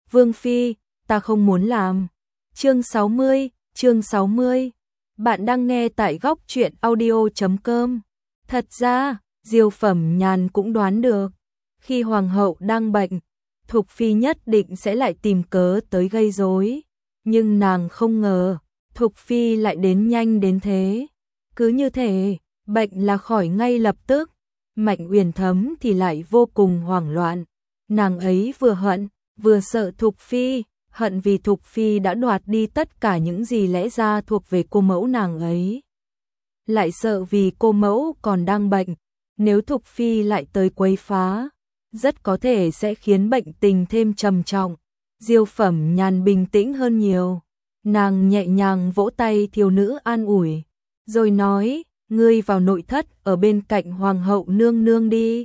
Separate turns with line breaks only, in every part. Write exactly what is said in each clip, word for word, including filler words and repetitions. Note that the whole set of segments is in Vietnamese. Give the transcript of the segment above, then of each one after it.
Vương Phi, ta không muốn làm. Chương sáu mươi, chương sáu mươi. Bạn đang nghe tại góc truyện audio chấm com. Thật ra, Diêu Phẩm Nhàn cũng đoán được, khi hoàng hậu đang bệnh, Thục Phi nhất định sẽ lại tìm cớ tới gây rối, nhưng nàng không ngờ, Thục Phi lại đến nhanh đến thế. Cứ như thế, bệnh là khỏi ngay lập tức. Mạnh Uyển Thấm thì lại vô cùng hoảng loạn, nàng ấy vừa hận, vừa sợ Thục Phi, hận vì Thục Phi đã đoạt đi tất cả những gì lẽ ra thuộc về cô mẫu nàng ấy. Lại sợ vì cô mẫu còn đang bệnh, nếu Thục Phi lại tới quấy phá, rất có thể sẽ khiến bệnh tình thêm trầm trọng. Diêu Phẩm Nhàn bình tĩnh hơn nhiều, nàng nhẹ nhàng vỗ tay thiếu nữ an ủi, rồi nói, ngươi vào nội thất ở bên cạnh hoàng hậu nương nương đi.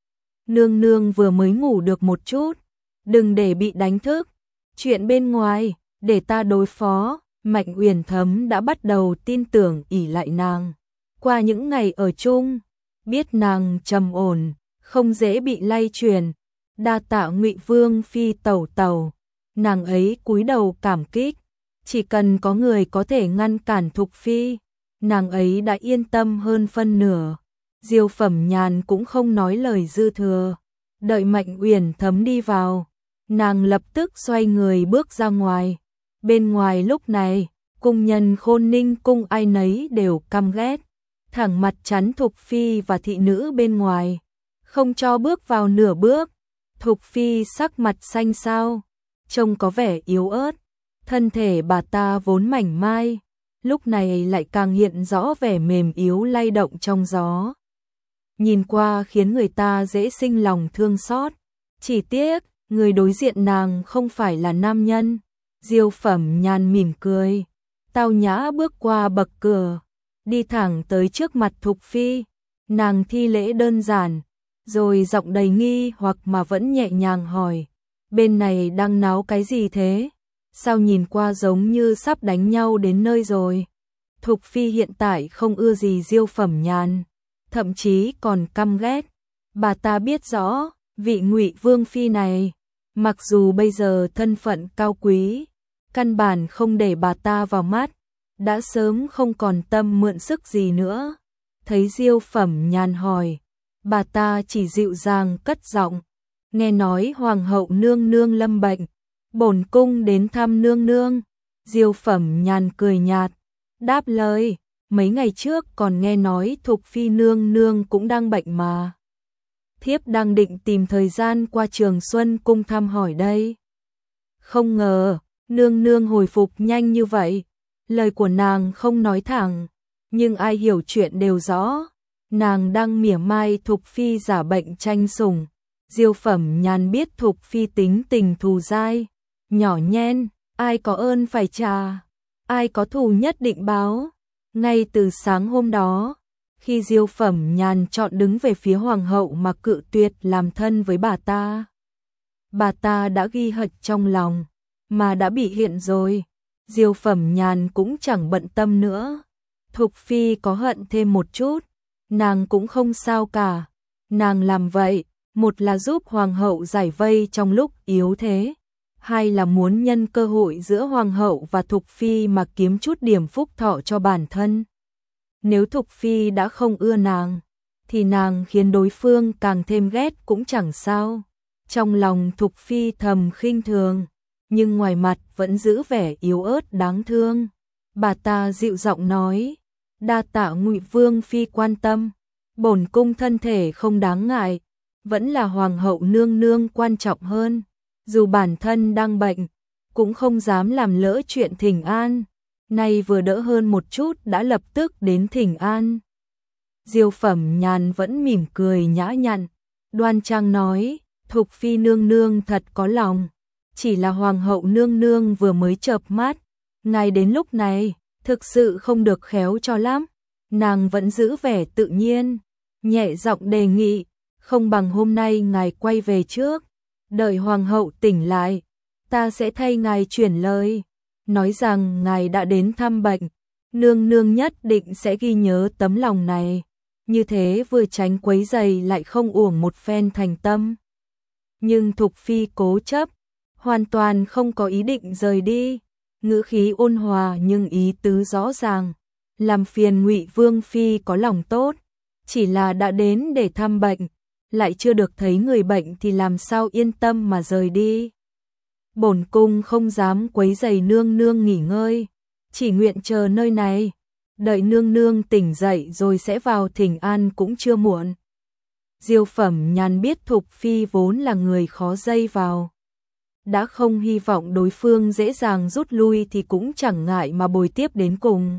Nương nương vừa mới ngủ được một chút, đừng để bị đánh thức. Chuyện bên ngoài, để ta đối phó. Mạnh Uyển Thấm đã bắt đầu tin tưởng ỷ lại nàng. Qua những ngày ở chung, biết nàng trầm ổn, không dễ bị lay truyền. Đa tạ Ngụy Vương Phi tẩu tẩu. Nàng ấy cúi đầu cảm kích. Chỉ cần có người có thể ngăn cản Thục Phi, nàng ấy đã yên tâm hơn phân nửa. Diêu Phẩm Nhàn cũng không nói lời dư thừa. Đợi Mạnh Uyển Thấm đi vào, nàng lập tức xoay người bước ra ngoài. Bên ngoài lúc này, cung nhân Khôn Ninh cung ai nấy đều căm ghét, thẳng mặt chắn Thục Phi và thị nữ bên ngoài, không cho bước vào nửa bước. Thục Phi sắc mặt xanh xao, trông có vẻ yếu ớt, thân thể bà ta vốn mảnh mai, lúc này lại càng hiện rõ vẻ mềm yếu lay động trong gió. Nhìn qua khiến người ta dễ sinh lòng thương xót. Chỉ tiếc, người đối diện nàng không phải là nam nhân. Diêu Phẩm Nhàn mỉm cười, tao nhã bước qua bậc cửa, đi thẳng tới trước mặt Thục Phi. Nàng thi lễ đơn giản, rồi giọng đầy nghi hoặc mà vẫn nhẹ nhàng hỏi, bên này đang náo cái gì thế? Sao nhìn qua giống như sắp đánh nhau đến nơi rồi? Thục Phi hiện tại không ưa gì Diêu Phẩm Nhàn, thậm chí còn căm ghét. Bà ta biết rõ, vị Ngụy Vương Phi này, mặc dù bây giờ thân phận cao quý, căn bản không để bà ta vào mắt, đã sớm không còn tâm mượn sức gì nữa. Thấy Diêu Phẩm Nhàn hỏi, bà ta chỉ dịu dàng cất giọng, nghe nói hoàng hậu nương nương lâm bệnh, bổn cung đến thăm nương nương. Diêu Phẩm Nhàn cười nhạt, đáp lời, mấy ngày trước còn nghe nói Thục Phi nương nương cũng đang bệnh mà. Thiếp đang định tìm thời gian qua Trường Xuân cung thăm hỏi đây. Không ngờ, nương nương hồi phục nhanh như vậy. Lời của nàng không nói thẳng, nhưng ai hiểu chuyện đều rõ. Nàng đang mỉa mai Thục Phi giả bệnh tranh sủng. Diêu Phẩm Nhàn biết Thục Phi tính tình thù dai, nhỏ nhen, ai có ơn phải trả, ai có thù nhất định báo. Ngay từ sáng hôm đó, khi Diêu Phẩm Nhàn chọn đứng về phía hoàng hậu mà cự tuyệt làm thân với bà ta, bà ta đã ghi hận trong lòng, mà đã bị hiện rồi. Diêu Phẩm Nhàn cũng chẳng bận tâm nữa. Thục Phi có hận thêm một chút, nàng cũng không sao cả. Nàng làm vậy, một là giúp hoàng hậu giải vây trong lúc yếu thế, hai là muốn nhân cơ hội giữa hoàng hậu và Thục Phi mà kiếm chút điểm phúc thọ cho bản thân. Nếu Thục Phi đã không ưa nàng, thì nàng khiến đối phương càng thêm ghét cũng chẳng sao. Trong lòng Thục Phi thầm khinh thường, nhưng ngoài mặt vẫn giữ vẻ yếu ớt đáng thương. Bà ta dịu giọng nói, đa tạ Ngụy Vương Phi quan tâm, bổn cung thân thể không đáng ngại, vẫn là hoàng hậu nương nương quan trọng hơn. Dù bản thân đang bệnh, cũng không dám làm lỡ chuyện thỉnh an. Nay vừa đỡ hơn một chút đã lập tức đến thỉnh an. Diêu Phẩm Nhàn vẫn mỉm cười nhã nhặn, đoan trang nói, Thục Phi nương nương thật có lòng. Chỉ là hoàng hậu nương nương vừa mới chợp mắt, ngài đến lúc này, thực sự không được khéo cho lắm. Nàng vẫn giữ vẻ tự nhiên, nhẹ giọng đề nghị, không bằng hôm nay ngài quay về trước, đợi hoàng hậu tỉnh lại, ta sẽ thay ngài chuyển lời, nói rằng ngài đã đến thăm bệnh, nương nương nhất định sẽ ghi nhớ tấm lòng này, như thế vừa tránh quấy rầy lại không uổng một phen thành tâm. Nhưng Thục Phi cố chấp, hoàn toàn không có ý định rời đi, ngữ khí ôn hòa nhưng ý tứ rõ ràng, làm phiền Ngụy Vương phi có lòng tốt, chỉ là đã đến để thăm bệnh, lại chưa được thấy người bệnh thì làm sao yên tâm mà rời đi. Bổn cung không dám quấy rầy nương nương nghỉ ngơi, chỉ nguyện chờ nơi này, đợi nương nương tỉnh dậy rồi sẽ vào thỉnh an cũng chưa muộn. Diêu Phẩm Nhàn biết Thục Phi vốn là người khó dây vào, đã không hy vọng đối phương dễ dàng rút lui thì cũng chẳng ngại mà bồi tiếp đến cùng.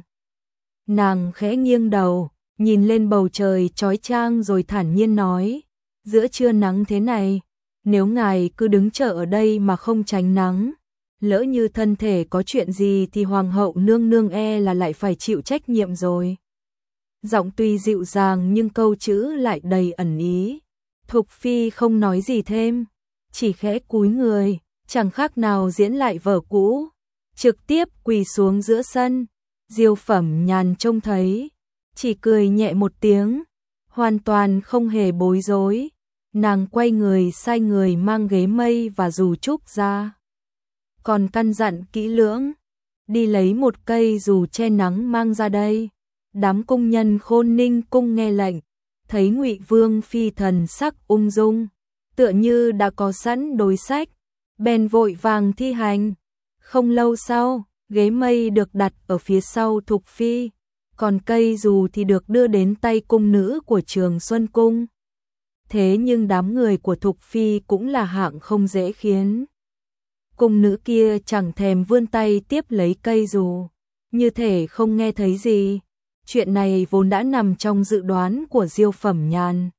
Nàng khẽ nghiêng đầu, nhìn lên bầu trời chói chang rồi thản nhiên nói, giữa trưa nắng thế này, nếu ngài cứ đứng chờ ở đây mà không tránh nắng, lỡ như thân thể có chuyện gì thì hoàng hậu nương nương e là lại phải chịu trách nhiệm rồi. Giọng tuy dịu dàng nhưng câu chữ lại đầy ẩn ý. Thục Phi không nói gì thêm, chỉ khẽ cúi người, chẳng khác nào diễn lại vở cũ, trực tiếp quỳ xuống giữa sân. Diêu Phẩm Nhàn trông thấy, chỉ cười nhẹ một tiếng, hoàn toàn không hề bối rối. Nàng quay người sai người mang ghế mây và dù trúc ra, còn căn dặn kỹ lưỡng, đi lấy một cây dù che nắng mang ra đây. Đám cung nhân Khôn Ninh cung nghe lệnh, thấy Ngụy Vương phi thần sắc ung dung, tựa như đã có sẵn đối sách, bèn vội vàng thi hành. Không lâu sau, ghế mây được đặt ở phía sau Thục Phi, còn cây dù thì được đưa đến tay cung nữ của Trường Xuân cung. Thế nhưng đám người của Thục Phi cũng là hạng không dễ khiến. Cung nữ kia chẳng thèm vươn tay tiếp lấy cây dù, như thể không nghe thấy gì. Chuyện này vốn đã nằm trong dự đoán của Diêu Phẩm Nhàn.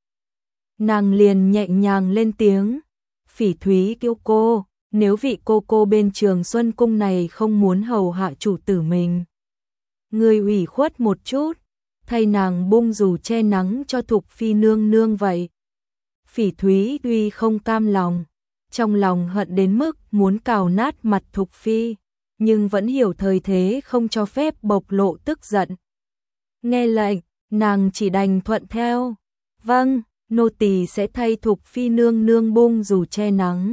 Nàng liền nhẹ nhàng lên tiếng, Phỉ Thúy kêu cô, nếu vị cô cô bên Trường Xuân cung này không muốn hầu hạ chủ tử mình, người ủy khuất một chút, thay nàng bung dù che nắng cho Thục Phi nương nương vậy. Phỉ Thúy tuy không cam lòng, trong lòng hận đến mức muốn cào nát mặt Thục Phi, nhưng vẫn hiểu thời thế không cho phép bộc lộ tức giận. Nghe lệnh, nàng chỉ đành thuận theo. Vâng, nô tỳ sẽ thay Thục Phi nương nương bung dù che nắng.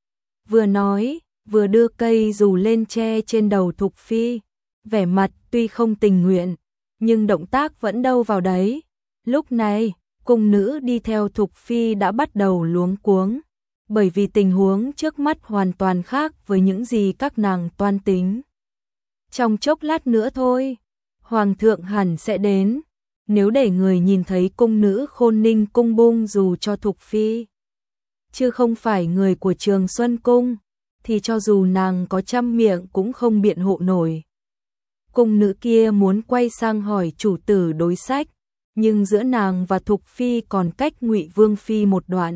Vừa nói, vừa đưa cây dù lên che trên đầu Thục Phi, vẻ mặt tuy không tình nguyện, nhưng động tác vẫn đâu vào đấy. Lúc này, cung nữ đi theo Thục Phi đã bắt đầu luống cuống, bởi vì tình huống trước mắt hoàn toàn khác với những gì các nàng toan tính. Trong chốc lát nữa thôi, Hoàng thượng hẳn sẽ đến, nếu để người nhìn thấy cung nữ Khôn Ninh cung bung dù cho Thục Phi, chứ không phải người của Trường Xuân cung, thì cho dù nàng có trăm miệng cũng không biện hộ nổi. Cung nữ kia muốn quay sang hỏi chủ tử đối sách, nhưng giữa nàng và Thục Phi còn cách Ngụy Vương phi một đoạn.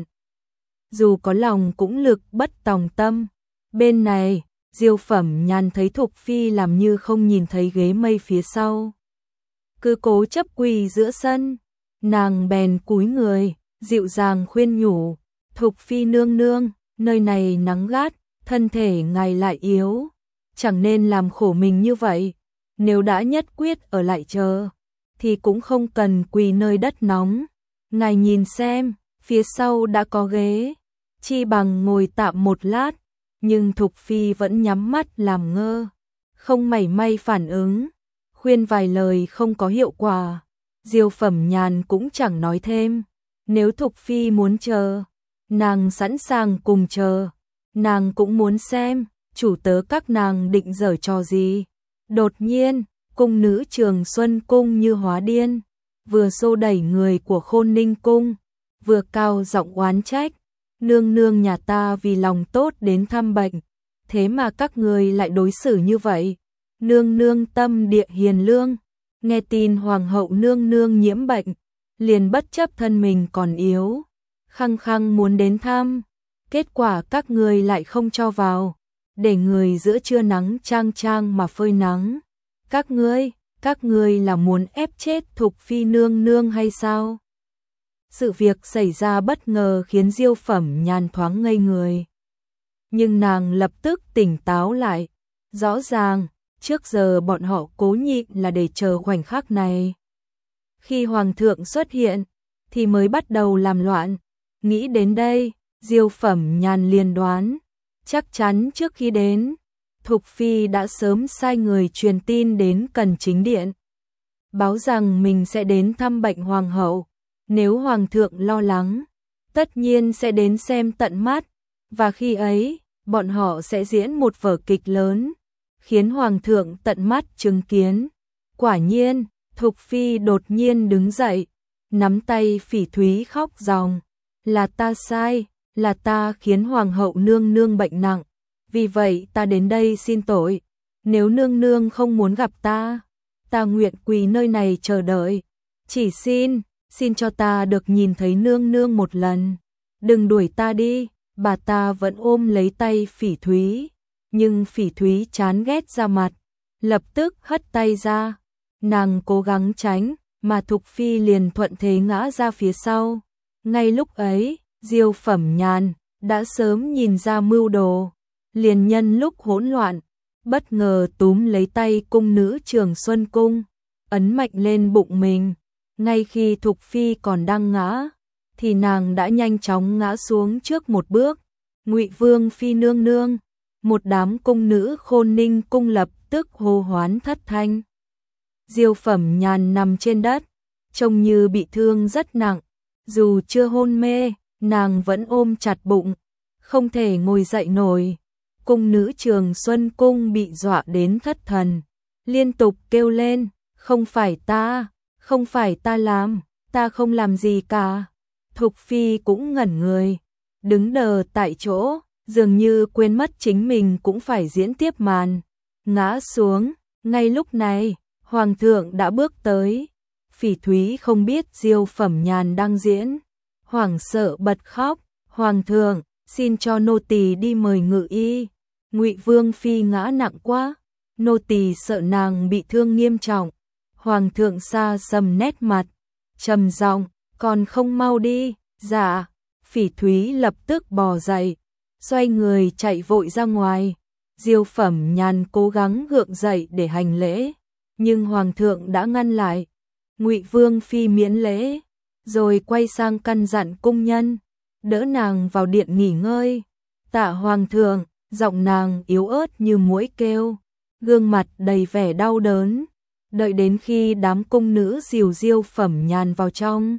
Dù có lòng cũng lực bất tòng tâm. Bên này, Diêu Phẩm Nhàn thấy Thục Phi làm như không nhìn thấy ghế mây phía sau, cứ cố chấp quỳ giữa sân, nàng bèn cúi người, dịu dàng khuyên nhủ, Thục Phi nương nương, nơi này nắng gắt, thân thể ngài lại yếu, chẳng nên làm khổ mình như vậy, nếu đã nhất quyết ở lại chờ, thì cũng không cần quỳ nơi đất nóng, ngài nhìn xem, phía sau đã có ghế, chi bằng ngồi tạm một lát. Nhưng Thục Phi vẫn nhắm mắt làm ngơ, không mảy may phản ứng, khuyên vài lời không có hiệu quả. Diêu Phẩm Nhàn cũng chẳng nói thêm, nếu Thục Phi muốn chờ, nàng sẵn sàng cùng chờ, nàng cũng muốn xem, chủ tớ các nàng định giở trò gì. Đột nhiên, cung nữ Trường Xuân cung như hóa điên, vừa xô đẩy người của Khôn Ninh cung, vừa cao giọng oán trách. Nương nương nhà ta vì lòng tốt đến thăm bệnh, thế mà các người lại đối xử như vậy. Nương nương tâm địa hiền lương, nghe tin hoàng hậu nương nương nhiễm bệnh, liền bất chấp thân mình còn yếu, khăng khăng muốn đến thăm. Kết quả các người lại không cho vào, để người giữa trưa nắng chang chang mà phơi nắng. Các ngươi, các ngươi là muốn ép chết Thục Phi nương nương hay sao? Sự việc xảy ra bất ngờ khiến Diêu Phẩm Nhàn thoáng ngây người. Nhưng nàng lập tức tỉnh táo lại. Rõ ràng, trước giờ bọn họ cố nhịn là để chờ khoảnh khắc này. Khi Hoàng thượng xuất hiện, thì mới bắt đầu làm loạn. Nghĩ đến đây, Diêu Phẩm Nhàn liền đoán, Chắc chắn trước khi đến, Thục Phi đã sớm sai người truyền tin đến Cần Chính Điện, báo rằng mình sẽ đến thăm bệnh hoàng hậu. Nếu hoàng thượng lo lắng, tất nhiên sẽ đến xem tận mắt, và khi ấy, bọn họ sẽ diễn một vở kịch lớn, khiến hoàng thượng tận mắt chứng kiến. Quả nhiên, Thục Phi đột nhiên đứng dậy, nắm tay Phỉ Thúy khóc ròng, là ta sai, là ta khiến hoàng hậu nương nương bệnh nặng, vì vậy ta đến đây xin tội. Nếu nương nương không muốn gặp ta, ta nguyện quỳ nơi này chờ đợi. Chỉ xin, xin cho ta được nhìn thấy nương nương một lần. Đừng đuổi ta đi. Bà ta vẫn ôm lấy tay Phỉ Thúy, nhưng Phỉ Thúy chán ghét ra mặt, lập tức hất tay ra. Nàng cố gắng tránh, mà Thục Phi liền thuận thế ngã ra phía sau. Ngay lúc ấy, Diêu Phẩm Nhàn đã sớm nhìn ra mưu đồ, liền nhân lúc hỗn loạn, bất ngờ túm lấy tay cung nữ Trường Xuân Cung, ấn mạnh lên bụng mình. Ngay khi Thục Phi còn đang ngã, thì nàng đã nhanh chóng ngã xuống trước một bước. Ngụy Vương Phi nương nương, một đám cung nữ Khôn Ninh cung lập tức hô hoán thất thanh. Diêu Phẩm Nhàn nằm trên đất, trông như bị thương rất nặng, dù chưa hôn mê, nàng vẫn ôm chặt bụng, không thể ngồi dậy nổi. Cung nữ Trường Xuân Cung bị dọa đến thất thần, liên tục kêu lên, không phải ta, không phải ta làm, ta không làm gì cả. Thục Phi cũng ngẩn người, đứng đờ tại chỗ, dường như quên mất chính mình cũng phải diễn tiếp màn, ngã xuống. Ngay lúc này, Hoàng thượng đã bước tới. Phỉ Thúy không biết Diêu Phẩm Nhàn đang diễn, hoảng sợ bật khóc, Hoàng thượng, xin cho nô tỳ đi mời ngự y. Ngụy Vương Phi ngã nặng quá, nô tỳ sợ nàng bị thương nghiêm trọng. Hoàng thượng xa sầm nét mặt, trầm giọng, còn không mau đi. Dạ. Phỉ Thúy lập tức bò dậy, xoay người chạy vội ra ngoài. Diêu Phẩm Nhàn cố gắng gượng dậy để hành lễ, nhưng hoàng thượng đã ngăn lại. Ngụy Vương Phi miễn lễ, rồi quay sang căn dặn cung nhân, đỡ nàng vào điện nghỉ ngơi. Tạ hoàng thượng. Giọng nàng yếu ớt như muỗi kêu, gương mặt đầy vẻ đau đớn. Đợi đến khi đám cung nữ dìu Diêu Phẩm Nhàn vào trong,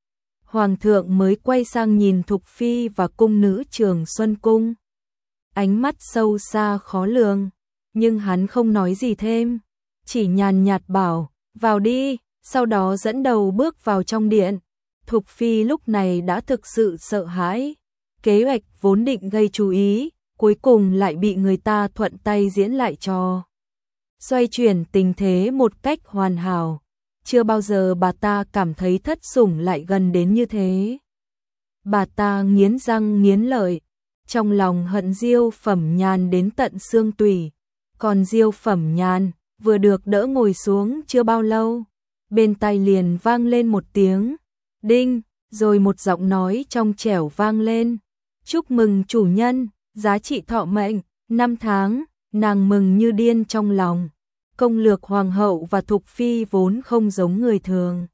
Hoàng thượng mới quay sang nhìn Thục Phi và cung nữ Trường Xuân Cung. Ánh mắt sâu xa khó lường, nhưng hắn không nói gì thêm, chỉ nhàn nhạt bảo, vào đi, sau đó dẫn đầu bước vào trong điện. Thục Phi lúc này đã thực sự sợ hãi, kế hoạch vốn định gây chú ý, cuối cùng lại bị người ta thuận tay diễn lại trò. Xoay chuyển tình thế một cách hoàn hảo. Chưa bao giờ bà ta cảm thấy thất sủng lại gần đến như thế. Bà ta nghiến răng nghiến lợi, trong lòng hận Diêu Phẩm Nhàn đến tận xương tủy. Còn Diêu Phẩm Nhàn vừa được đỡ ngồi xuống chưa bao lâu, bên tai liền vang lên một tiếng đinh, rồi một giọng nói trong trẻo vang lên, chúc mừng chủ nhân, giá trị thọ mệnh năm tháng. Nàng mừng như điên trong lòng. Công lược hoàng hậu và Thục Phi vốn không giống người thường.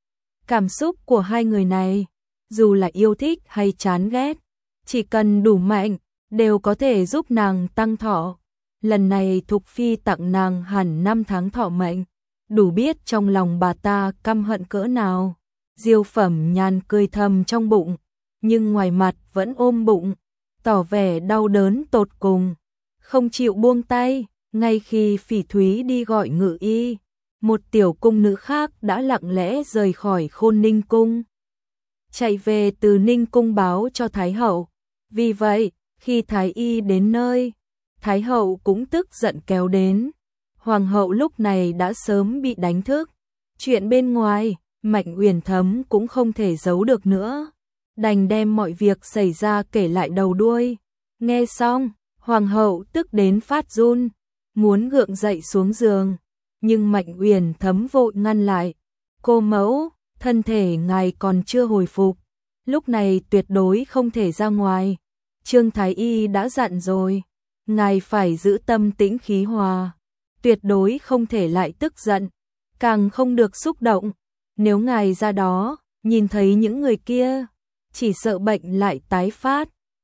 Cảm xúc của hai người này, dù là yêu thích hay chán ghét, chỉ cần đủ mạnh, đều có thể giúp nàng tăng thọ. Lần này Thục Phi tặng nàng hẳn năm tháng thọ mệnh, đủ biết trong lòng bà ta căm hận cỡ nào. Diêu Phẩm Nhàn cười thầm trong bụng, nhưng ngoài mặt vẫn ôm bụng, tỏ vẻ đau đớn tột cùng, không chịu buông tay. Ngay khi Phỉ Thúy đi gọi ngự y, một tiểu cung nữ khác đã lặng lẽ rời khỏi Khôn Ninh cung, chạy về từ Ninh cung báo cho Thái hậu. Vì vậy, khi Thái y đến nơi, Thái hậu cũng tức giận kéo đến. Hoàng hậu lúc này đã sớm bị đánh thức. Chuyện bên ngoài, Mạnh Uyển Thấm cũng không thể giấu được nữa, đành đem mọi việc xảy ra kể lại đầu đuôi. Nghe xong, Hoàng hậu tức đến phát run, muốn gượng dậy xuống giường, nhưng Mạnh Uyển Thấm vội ngăn lại. Cô mẫu, thân thể ngài còn chưa hồi phục, lúc này tuyệt đối không thể ra ngoài. Trương Thái y đã dặn rồi, ngài phải giữ tâm tĩnh khí hòa, tuyệt đối không thể lại tức giận, càng không được xúc động. Nếu ngài ra đó, nhìn thấy những người kia, chỉ sợ bệnh lại tái phát.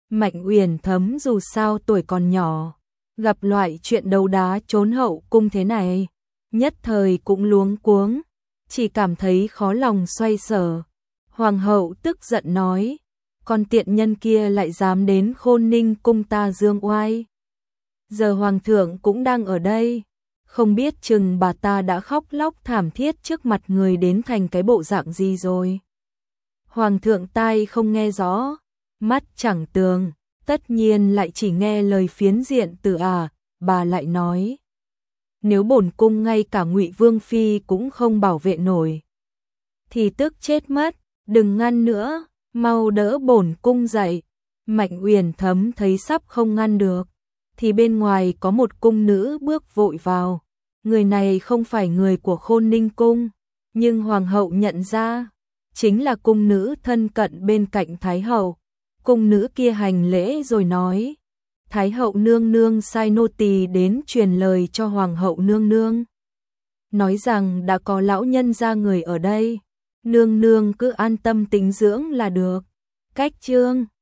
Mạnh Uyển Thấm dù sao tuổi còn nhỏ, gặp loại chuyện đấu đá trốn hậu cung thế này, nhất thời cũng luống cuống, chỉ cảm thấy khó lòng xoay sở. Hoàng hậu tức giận nói, con tiện nhân kia lại dám đến Khôn Ninh cung ta dương oai. Giờ hoàng thượng cũng đang ở đây, không biết chừng bà ta đã khóc lóc thảm thiết trước mặt người đến thành cái bộ dạng gì rồi. Hoàng thượng tai không nghe rõ, mắt chẳng tường, tất nhiên lại chỉ nghe lời phiến diện từ à, bà lại nói. Nếu bổn cung ngay cả Ngụy Vương Phi cũng không bảo vệ nổi, thì tức chết mất, đừng ngăn nữa, mau đỡ bổn cung dậy. Mạnh Uyển Thấm thấy sắp không ngăn được, thì bên ngoài có một cung nữ bước vội vào. Người này không phải người của Khôn Ninh cung, nhưng hoàng hậu nhận ra, chính là cung nữ thân cận bên cạnh Thái hậu. Cung nữ kia hành lễ rồi nói, Thái hậu nương nương sai nô tỳ đến truyền lời cho hoàng hậu nương nương, nói rằng đã có lão nhân gia người ở đây, nương nương cứ an tâm tĩnh dưỡng là được. Cách chương